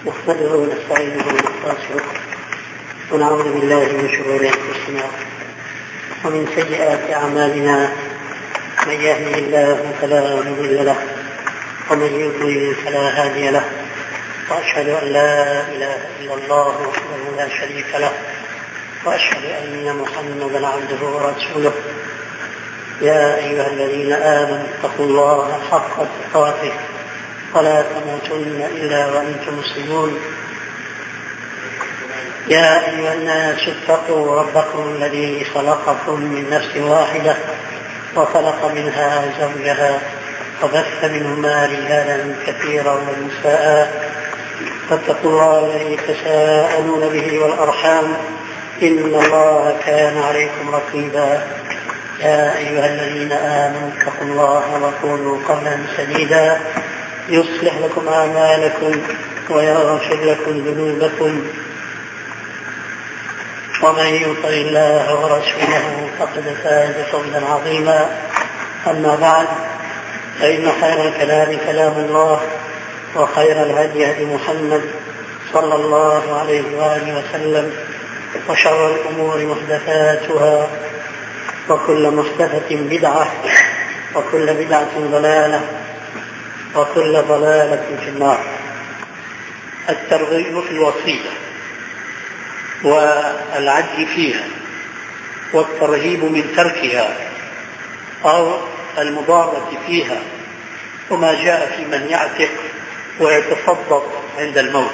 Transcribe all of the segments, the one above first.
نحمده ونستعينه ونستغفره ونعوذ بالله من شرور أنفسنا ومن سيئات أعمالنا. من يهده الله فلا مضل له ومن يضلل فلا هادي له، وأشهد أن لا إله إلا الله وحده لا شريك له، وأشهد أن محمدا عبده ورسوله. يا أيها الذين آمنوا اتقوا الله حق تقاته ولا تموتن إلا وأنتم مسلمون. يا أيها الناس اتقوا ربكم الذي خلقكم من نفس واحدة وخلق منها زوجها وبث منهما رجالا كثيرا ونساء، فاتقوا الله الذي تساءلون به والأرحام إن الله كان عليكم رقيبا. يا أيها الذين آمنوا اتقوا الله وقولوا قولا سديدا يصلح لكم أعمالكم ويغفر لكم ذنوبكم، ومن يطع الله ورسوله فقد فاز فوزا عظيما. أما بعد، فإن خير الكلام كلام الله، وخير الهدي هدي محمد صلى الله عليه وآله وسلم، وشر الأمور محدثاتها، وكل محدثة بدعة، وكل بدعة ضلالة، وكل ضلالة في النار. الترغيب في الوصية والعجز فيها والترهيب من تركها أو المضارة فيها، وما جاء في من يعتق ويتصدق عند الموت.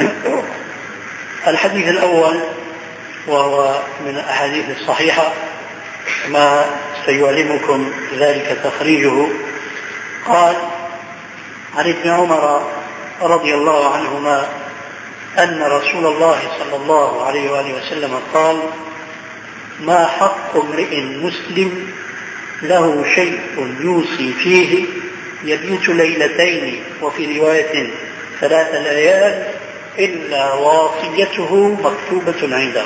الحديث الأول وهو من الأحاديث الصحيحة ما سيعلمكم ذلك تخريجه. قال عن ابن عمر رضي الله عنهما أن رسول الله صلى الله عليه وآله وسلم قال: ما حق امرئ مسلم له شيء يوصي فيه يبيت ليلتين وفي رواية 3 ليال إلا واصيته مكتوبة عنده.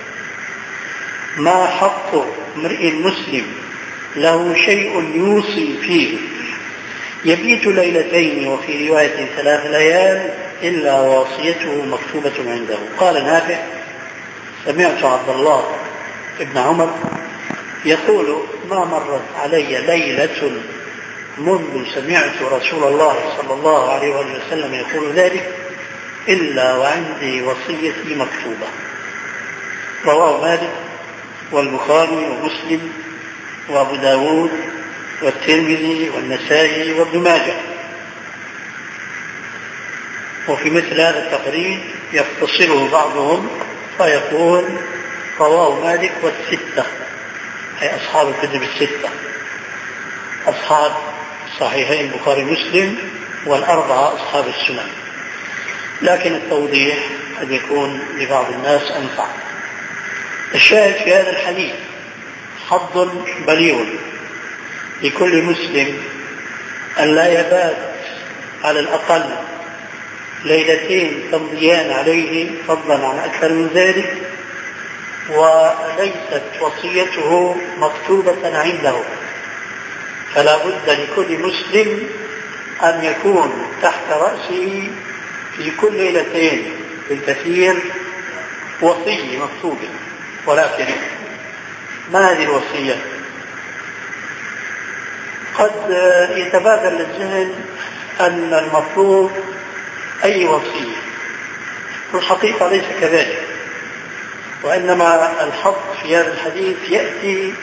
ما حق امرئ مسلم له شيء يوصي فيه يبيت ليلتين وفي رواية 3 ليال إلا واصيته مكتوبة عنده. قال نافع: سمعت عبد الله ابن عمر يقول: ما مرت علي ليلة منذ سمعت رسول الله صلى الله عليه وسلم يقول ذلك إلا وعندي وصيتي مكتوبة. رواه مالك والبخاري ومسلم وأبو داود والترمذي والنسائي وابن ماجه. وفي مثل هذا التقرير يختصره بعضهم فيقول: رواه مالك والستة، أي أصحاب الكتب الستة، أصحاب صحيحين البخاري ومسلم والأربعة أصحاب السنن. لكن التوضيح قد يكون لبعض الناس أنفع. الشاهد في هذا الحديث حظ بليغ لكل مسلم أن لا يبات على الأقل 2 ليلة تمضيان عليه، فضلا عن أكثر من ذلك، وليست وصيته مكتوبة عنده. فلا بد لكل مسلم أن يكون تحت رأسه في كل 2 ليلة بالكثير وصية مكتوبة. ولكن ما هذه الوصية؟ قد يتبادر للذهن أن المطلوب أي وصية، والحقيقة ليس كذلك، وإنما الحظ في هذا الحديث يأتي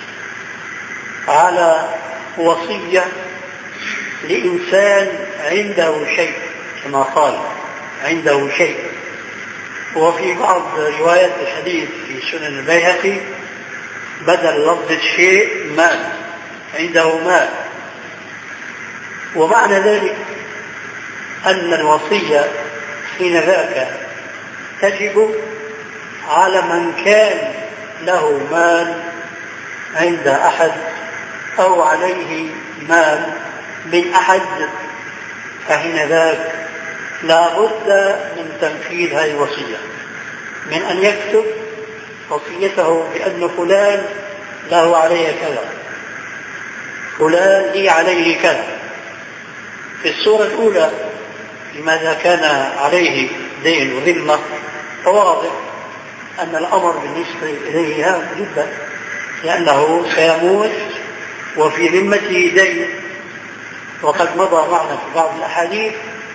على وصية لإنسان عنده شيء، كما قال عنده شيء. وفي بعض روايات الحديث في سنن البيهقي بدل لفظ الشيء مال، عنده مال. ومعنى ذلك أن الوصية حين ذاك تجب على من كان له مال عند أحد أو عليه مال من أحد، فحين ذاك لا بد من تنفيذ هذه الوصية، من أن يكتب وصيته بأن فلان له عليه كذا، فلان لي عليه كذا. في الصورة الأولى لماذا كان عليه دين وذمة، فواضح أن الأمر بالنسبة إليه هام جدا، لأنه سيموت وفي ذمته دين. وقد مضى معنا في بعض الأحاديث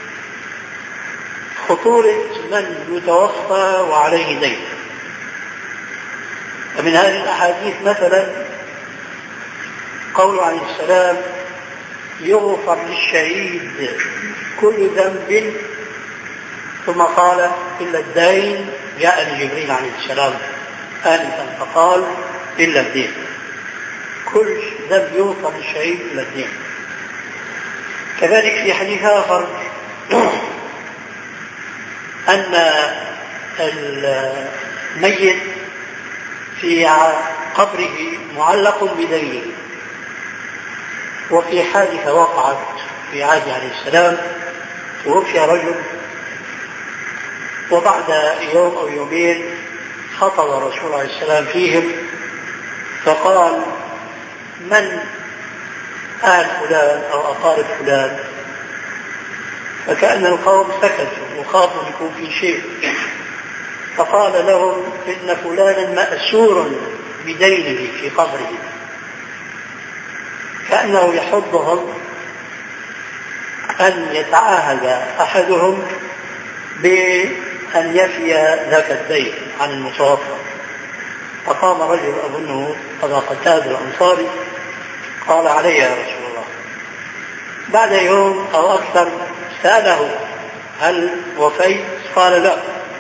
خطورة من يتوفى وعليه دين. ومن هذه الأحاديث مثلا قول عليه السلام: يغفر للشهيد كل ذنب، ثم قال: إلا الدين. جاء جبريل عليه السلام آنفا فقال: إلا الدين. كل ذنب يغفر للشهيد إلا الدين. كذلك في حديث آخر أن الميت في قبره معلق بدينه. وفي حادثة وقعت في عهد عليه السلام، توفي رجل، وبعد يوم أو يومين خطب الرسول عليه السلام فيهم فقال: من أهل فلان أو أقارب فلان؟ فكأن القوم سكتوا وخافوا يكون في شيء، فقال لهم: إن فلانا مأسور بدينه في قبره. كأنه يحضهم أن يتعاهد أحدهم بأن يفي ذاك الدين عن المتوفى. فقام رجل أظنه أبا قتادة الأنصاري قال: علي يا رسول الله. بعد يوم أو أكثر سأله: هل وفيت؟ قال: لا.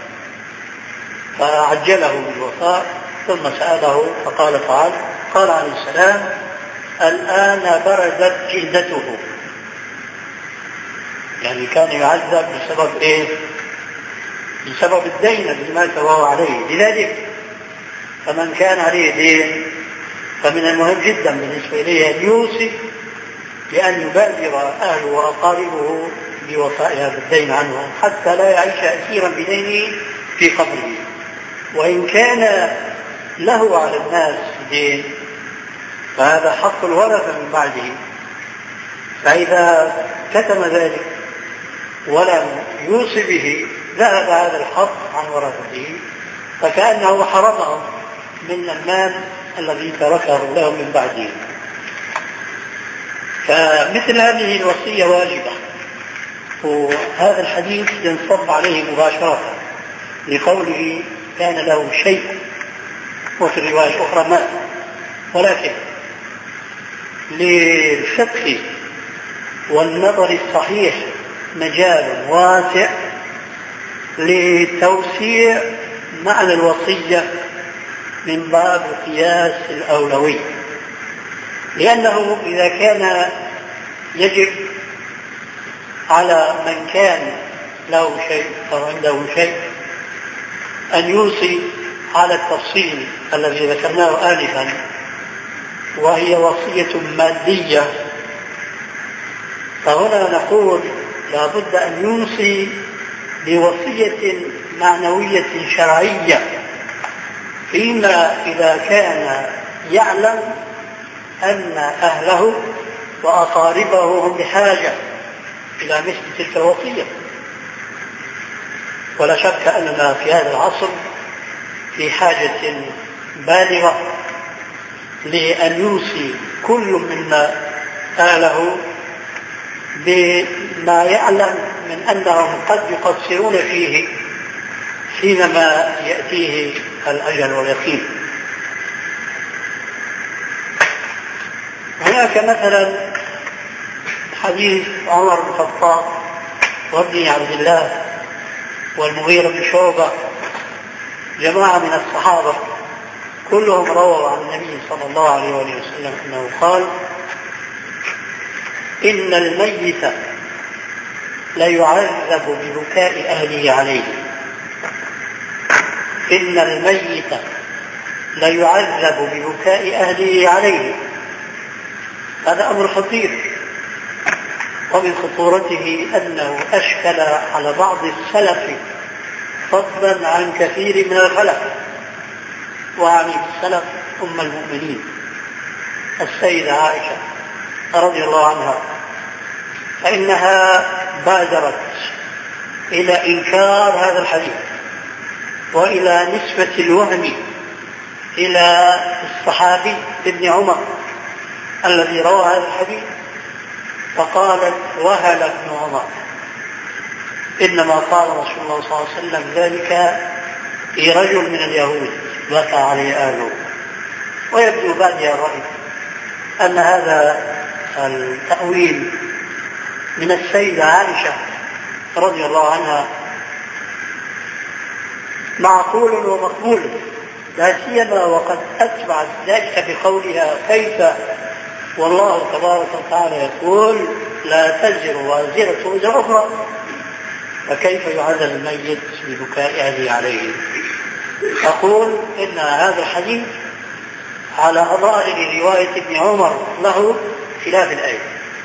فعجله بالوفاء، ثم سأله فقال: فعل. قال عليه السلام: الآن بردت جلدته. يعني كان يعذب بسبب إيه؟ بسبب الدين الذي مات وهو عليه. لذلك فمن كان عليه دين فمن المهم جدا بالنسبة إليه أن يوصي بأن يبادر أهله وأقاربه بوفاء هذا الدين عنه، حتى لا يعيش أسيرا بدينه في قبره. وإن كان له على الناس دين فهذا حق الورثة من بعده، فإذا كتم ذلك ولم يوصي به ذهب هذا الحق عن ورثته، فكأنه حرمهم من المال الذي تركه لهم من بعده. فمثل هذه الوصية واجبة، وهذا الحديث ينصب عليه مباشرة لقوله: كان له شيء، وفي الرواية الأخرى مات. ولكن للفقه والنظر الصحيح مجال واسع لتوسيع معنى الوصية من باب قياس الأولوية، لأنه إذا كان يجب على من كان له شيء أو عنده شيء أن يوصي على التفصيل الذي ذكرناه آنفا، وهي وصية مادية، فهنا نقول لا بد أن يوصي بوصية معنوية شرعية، فيما إذا كان يعلم أن أهله وأقاربه هم بحاجة إلى مثل تلك الوصية. ولا شك أننا في هذا العصر في حاجة بالغة لأن يوصي كل منا أهله بما يعلم من أنهم قد يقصرون فيه حينما يأتيه الأجل واليقين. هناك مثلا حديث عمر بن الخطاب وابن عبد الله والمغيرة بن شعبة، جماعة من الصحابة كلهم رووا عن النبي صلى الله عليه وسلم أنه قال: إن الميت ليعذب ببكاء أهله عليه. إن الميت ليعذب ببكاء أهله عليه. هذا أمر خطير، ومن خطورته أنه أشكل على بعض السلف فضلا عن كثير من الخلف. وعن السلف أم المؤمنين السيدة عائشة رضي الله عنها، فإنها بادرت إلى إنكار هذا الحديث وإلى نسبة الوهم إلى الصحابي ابن عمر الذي روى هذا الحديث، فقالت: وهل ابن عمر، إنما قال رسول الله صلى الله عليه وسلم ذلك في رجل من اليهود بكى عليه أهله. ويبدو بعدها الرأي أن هذا التأويل من السيدة عائشة رضي الله عنها معقول ومقبول، لا سيما وقد أتبعت ذلك بقولها: كيف والله تبارك وتعالى يقول: لا تزر وازرة وزر أخرى، فكيف يعذب الميت ببكاء أهله عليه؟ أقول إن هذا الحديث على ظاهر رواية ابن عمر له خلاف الآية،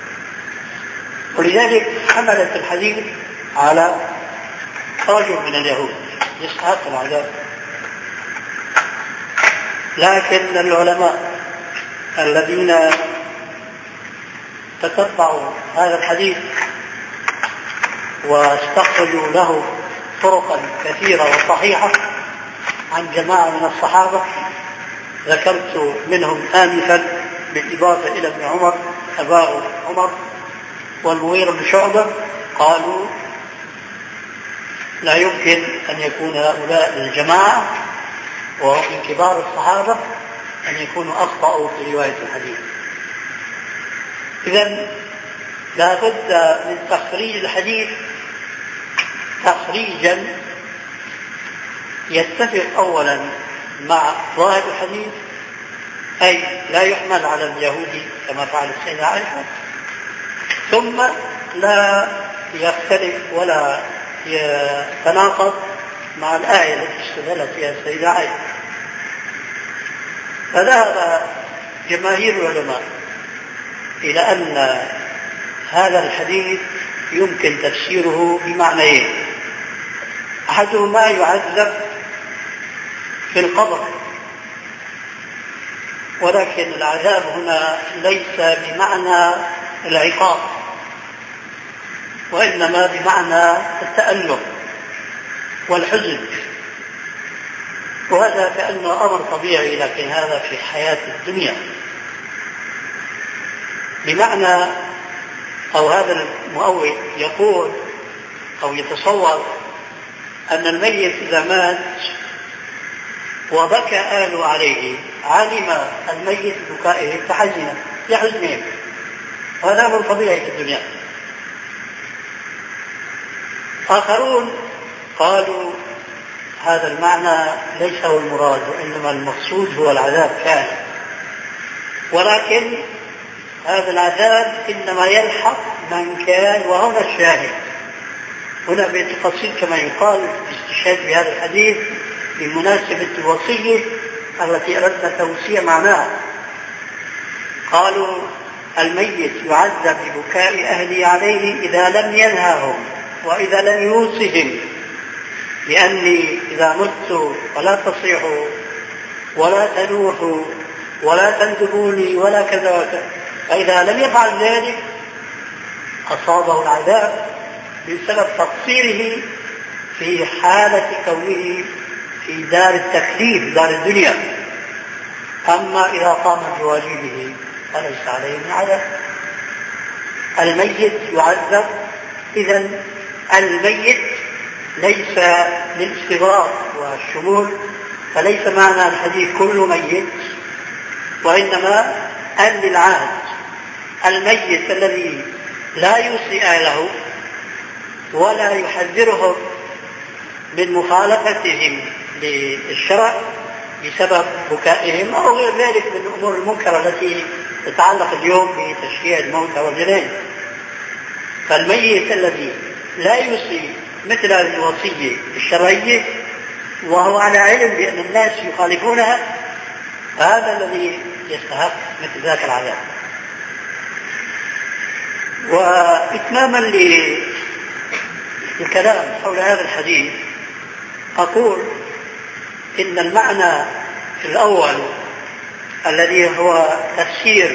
ولذلك حملت الحديث على رجل من اليهود يستحق العذاب. لكن العلماء الذين تتبعوا هذا الحديث واستخرجوا له طرقا كثيرة وصحيحة عن جماعة من الصحابة، ذكرت منهم آنفا بالإضافة إلى ابن عمر أباه عمر والمغيرة بن شعبة، قالوا لا يمكن أن يكون هؤلاء الجماعة ومن كبار الصحابة أن يكونوا أخطأوا في رواية الحديث. إذن لا بد من تخريج الحديث تخريجا يتفق أولا مع ظاهر الحديث، أي لا يحمل على اليهودي كما فعل السيدة عائشة، ثم لا يختلف ولا يتناقض مع الآية التي استدلت فيها السيدة عائشة. فذهب جماهير العلماء إلى أن هذا الحديث يمكن تفسيره بمعنيين: أحدهما يعذب في القبر، ولكن العذاب هنا ليس بمعنى العقاب، وإنما بمعنى التألم والحزن، وهذا كأنه أمر طبيعي، لكن هذا في حياة الدنيا. بمعنى أو هذا المؤول يقول أو يتصور أن الميت إذا مات وبكى أهله عليه علم الميت بكائه فحزن يحزنهم، وهذا أمر طبيعي في الدنيا. آخرون قالوا هذا المعنى ليس هو المراد، وإنما المقصود هو العذاب كان، ولكن هذا العذاب إنما يلحق من كان. وهنا الشاهد هنا بالتفصيل كما يقال استشهاد بهذا الحديث بمناسبة الوصية التي أردنا توسيع معناها. قالوا الميت يعذب ببكاء أهله عليه إذا لم ينهاهم وإذا لم يوصهم بأني إذا مت ولا تصيحوا ولا تنوحوا ولا تندبوني ولا كذا وكذا، فإذا لم يفعل ذلك أصابه العذاب بسبب تقصيره في حالة كونه في دار التكليف دار الدنيا. أما إذا قام بواجبه فليس عليه من عذاب. الميت يعذب، إذن الميت ليس للاستغراق والشمول، فليس معنى الحديث كل ميت، وإنما أن للعهد الميت الذي لا يوصي أهله ولا يحذرهم من مخالفتهم للشرع بسبب بكائهم أو غير ذلك من الأمور المنكرة التي تتعلق اليوم بتشجيع الموتى والجنائز. فالميت الذي لا يوصي مثل هذه الوصية الشرعية وهو على علم بأن الناس يخالفونها، فهذا الذي يستحق مثل ذاك العذاب. وإتماما للكلام حول هذا الحديث أقول إن المعنى الأول الذي هو تفسير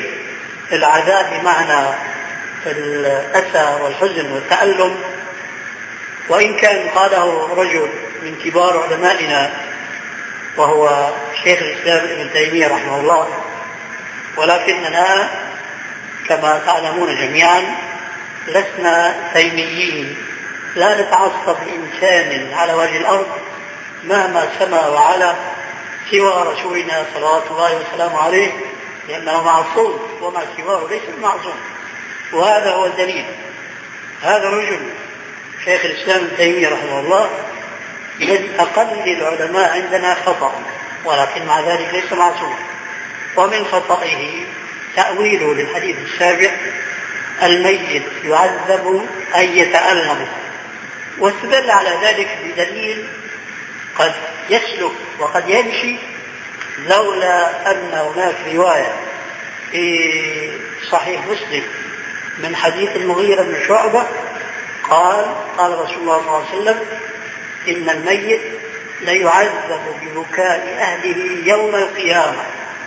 العذاب بمعنى الأسى والحزن والتألم وإن كان قاله رجل من كبار علمائنا وهو شيخ الإسلام ابن تيمية رحمه الله، ولكننا كما تعلمون جميعا لسنا تيميين، لا نتعصب لإنسان على وجه الأرض مهما سما وعلا سوى رسولنا صلوات الله وسلامه عليه، لأنه معصوم وما سواه ليس معصوم. وهذا هو الدليل. هذا الرجل شيخ الإسلام ابن تيمية رحمه الله من أقل العلماء عندنا خطأ، ولكن مع ذلك ليس معصوما. ومن خطئه تأويله للحديث السابق: الميت يعذب أن يتألم، واستدل على ذلك بدليل قد يسلك وقد يمشي، لولا أن هناك رواية في صحيح مسلم من حديث المغيرة بن شعبة قال رسول الله صلى الله عليه وسلم: إن الميت ليعذب ببكاء أهله يوم القيامة.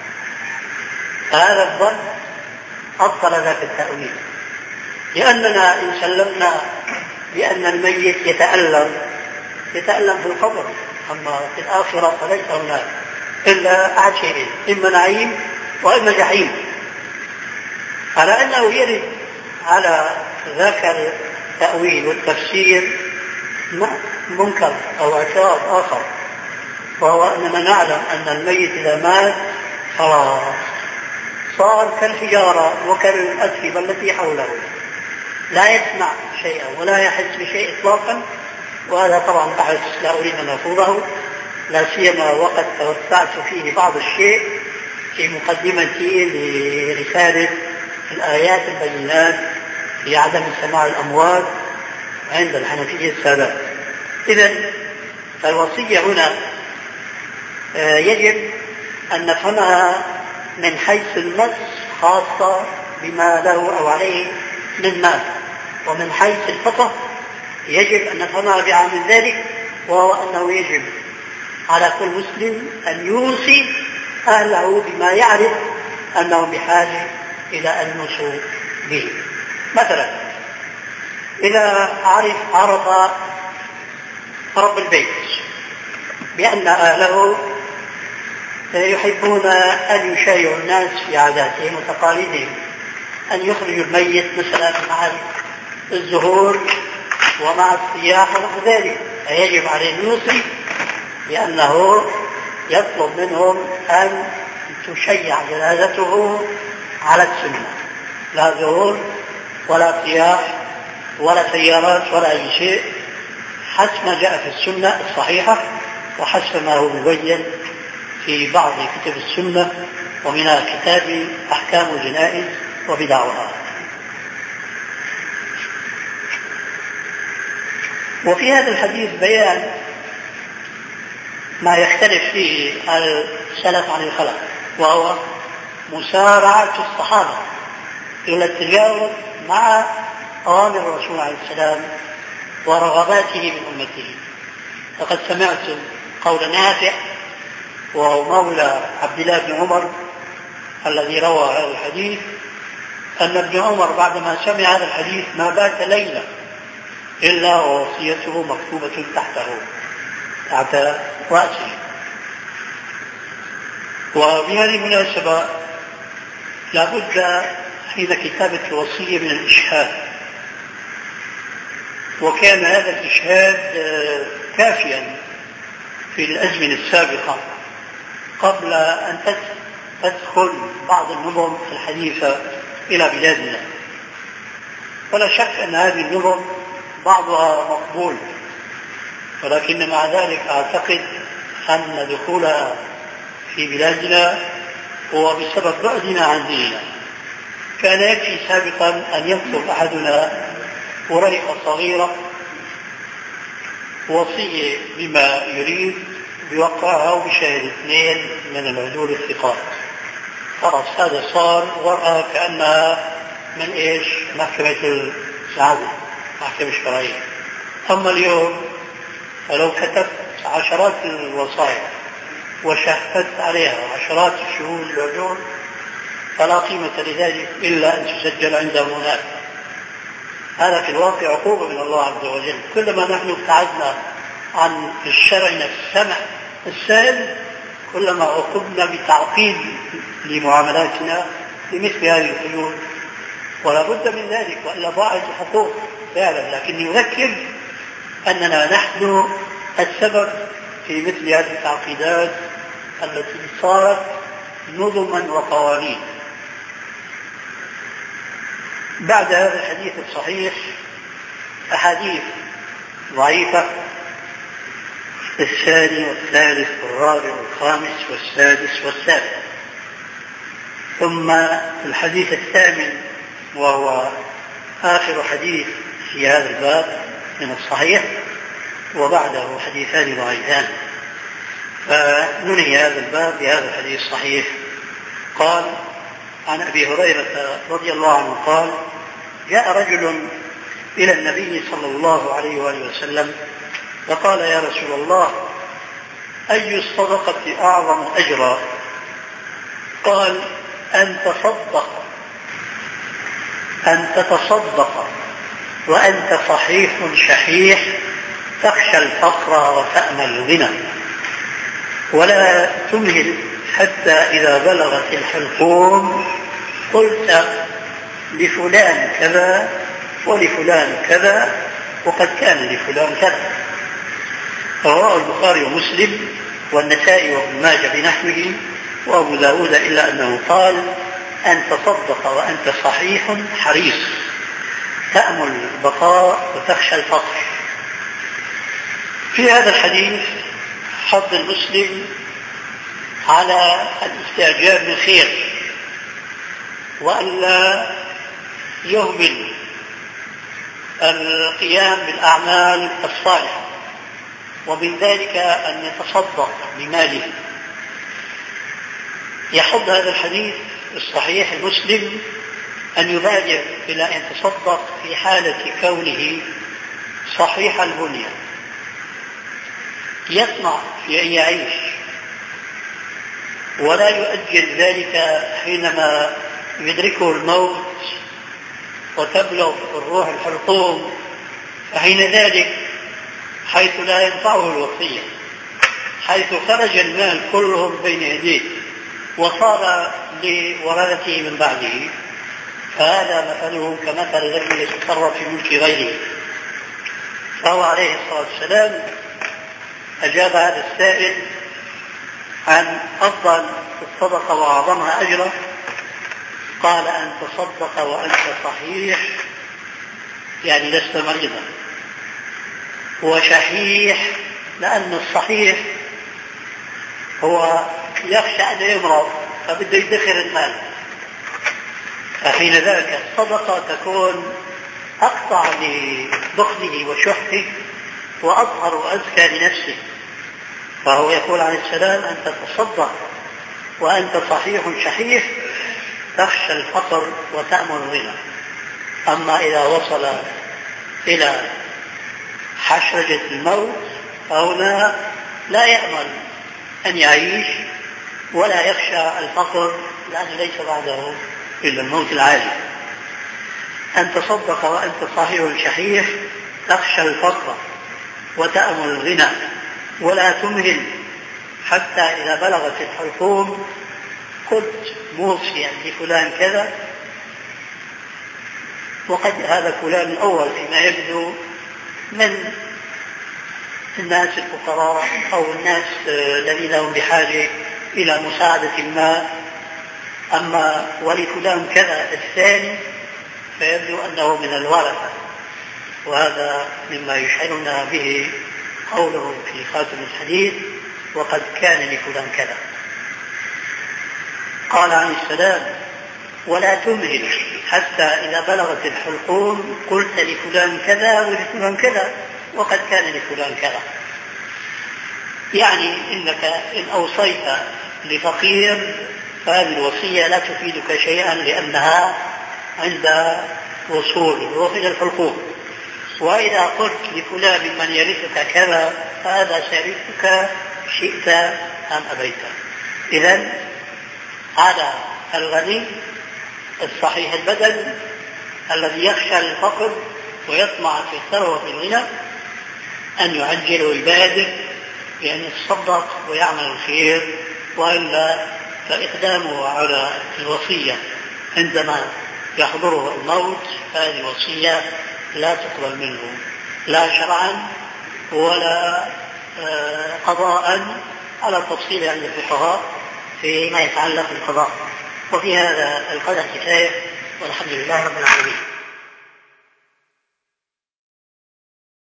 هذا الظن أبطل ذاك التأويل، لأننا إن سلمنا بأن الميت يتألم في القبر، أما في الآخرة فليس هناك إلا أحد شيئين: إما نعيم وإما جحيم. على أنه يرد على ذاك التأويل والتفسير منكر أو اعتراض آخر، وهو أننا نعلم أن الميت إذا مات خلاص صار كالحجارة وكالأتربة التي حوله، لا يسمع شيئا ولا يحس بشيء إطلاقا. وهذا طبعا بحث لا أريد أن أخوضه، لا سيما وقد توسعت فيه بعض الشيء في مقدمتي لرسالة الآيات البينات في عدم سماع الأموات عند الحنفية السادات. إذن الوصية هنا يجب أن نفهمها من حيث النص خاصة بما له أو عليه من مال، ومن حيث الفقه يجب أن نفهمها بعام ذلك، وهو أنه يجب على كل مسلم أن يوصي أهله بما يعرف أنهم بحاجة إلى أن يوصوا به. مثلا إذا عرف رب البيت بأن أهله يحبون أن يشايعوا الناس في عاداتهم وتقاليدهم، أن يخرجوا الميت مثلا مع الزهور ومع السياح ونحو ذلك، فيجب عليه أن يوصي بأنه يطلب منهم أن تشيع جنازته على السنة، لا زهور ولا سياح ولا سيارات ولا أي شيء، حسب ما جاء في السنة الصحيحة وحسب ما هو مبين في بعض كتب السنة، ومنها كتاب أحكام الجنائز وبدعها. وفي هذا الحديث بيان ما يختلف فيه السلف عن الخلف، وهو مسارعة الصحابة إلى التجاوز مع أوامر الرسول عليه السلام ورغباته من أمته. فقد سمعت قول نافع وهو مولى عبد الله بن عمر الذي روى هذا الحديث، أن ابن عمر بعدما سمع هذا الحديث ما بات ليلة إلا ووصيته مكتوبة تحت رأسه. وبهذه المناسبة لابد حين كتابة الوصية من الإشهاد، وكان هذا الإشهاد كافيا في الأزمنة السابقة قبل أن تدخل بعض النظم الحديثة إلى بلادنا. ولا شك أن هذه النظم بعضها مقبول، ولكن مع ذلك أعتقد أن دخولها في بلادنا هو بسبب بعدنا عن ديننا. كان يكفي سابقا أن يكتب أحدنا ورقة صغيرة وصية بما يريد بوقعها وبشاهد 2 من العدول الثقات، خلاص هذا صار ورقة كأنها من محكمة العدل، محكمة الشرعية. أما اليوم فلو كتبت عشرات الوصايا وشهدت عليها عشرات الشهود العدول فلا قيمة لذلك إلا أن تسجل عندهم هناك. هذا في الواقع عقوبة من الله عز وجل. كلما نحن ابتعدنا عن الشرع السمع السهل كلما عوقبنا بتعقيد لمعاملاتنا بمثل هذه القيود، ولا بد من ذلك وإلا ضاعت الحقوق فعلا. لكن يذكر أننا نحن السبب في مثل هذه التعقيدات التي صارت نظما وقوانين. بعد هذا الحديث الصحيح أحاديث ضعيفة، الثاني والثالث والرابع والخامس والسادس والسابع. ثم الحديث الثامن وهو آخر حديث في هذا الباب من الصحيح، وبعده حديثان ضعيفان. فننهي هذا الباب بهذا الحديث الصحيح. قال عن أبي هريرة رضي الله عنه قال: جاء رجل إلى النبي صلى الله عليه وآله وسلم فقال: يا رسول الله، أي الصدقة أعظم أجرا؟ قال: أن تتصدق وأنت صحيح شحيح تخشى الفقر وتأمل الغنى، ولا تمهل حتى إذا بلغت الحلقوم قلت لفلان كذا ولفلان كذا وقد كان لفلان كذا. رواه البخاري ومسلم والنسائي وابن ماجه بنحوه وأبو داود، إلا أنه قال: أن تصدق وأنت صحيح حريص تأمل البقاء وتخشى الفقر. في هذا الحديث حض المسلم على الاستعجاب من خير، وألا يهمل القيام بالأعمال الصالحة، ومن ذلك أن يتصدق بماله. يحض هذا الحديث الصحيح المسلم أن يبادر إلى أن يتصدق في حالة كونه صحيح البنية، يطمع في أن يعيش ولا يؤجل ذلك حينما يدركه الموت وتبلغ الروح الحلقوم، فحين ذلك حيث لا ينفعه الوصية، حيث خرج المال كلهم بين يديه وصار لورثته من بعده، فهذا مثله كمثل الذي يتصرف في ملك غيره. فهو عليه الصلاة والسلام أجاب هذا السائل عن أفضل الصدقة وأعظمها أجرا، قال: أن تصدق وأنت صحيح، يعني لست مريضا، وشحيح لأن الصحيح هو يخشى أن يمرض فبده يدخر المال، فحين ذلك الصدقة تكون أقطع لبخله وشحه وأظهر وأزكى لنفسه. فهو يقول عليه السلام: أن تتصدق وأنت صحيح شحيح تخشى الفقر وتأمل الغنى. أما إذا وصل إلى حشرجة الموت فهنا لا يأمل أن يعيش ولا يخشى الفقر، لأن ليس بعده إلا الموت العاجل. أن تصدق وأنت صحيح شحيح تخشى الفقر وتأمل الغنى، ولا تمهل حتى إذا بلغت الحلقوم قلت موصيا لفلان كذا وقد هذا فلان الأول فيما يبدو من الناس الفقراء أو الناس الذين هم بحاجة إلى مساعدة ما، أما ولفلان كذا الثاني فيبدو أنه من الورثة. وهذا مما يشعرنا به قوله في خاتم الحديث: وقد كان لفلان كذا. قال عليه السلام: ولا تمهل حتى إذا بلغت الحلقوم قلت لفلان كذا ولفلان كذا وقد كان لفلان كذا. يعني إنك إن أوصيت لفقير فهذه الوصية لا تفيدك شيئا، لأنها عند وصول الروح إلى الحلقوم. وإذا قلت لفلان من يرثك كذا فهذا سيرثك شئت أم أبيت. إذن على الغني الصحيح البدن الذي يخشى الفقر ويطمع في الثروة وفي الغنى أن يعجل ويبادر بأن يتصدق ويعمل الخير، وإلا فإقدامه على الوصية عندما يحضره الموت هذه الوصية لا تقبل منه لا شرعا ولا قضاء، على التفصيل عند الفقهاء فيما يتعلق بالقضاء. وفي هذا القدر كفاية، والحمد لله رب العالمين.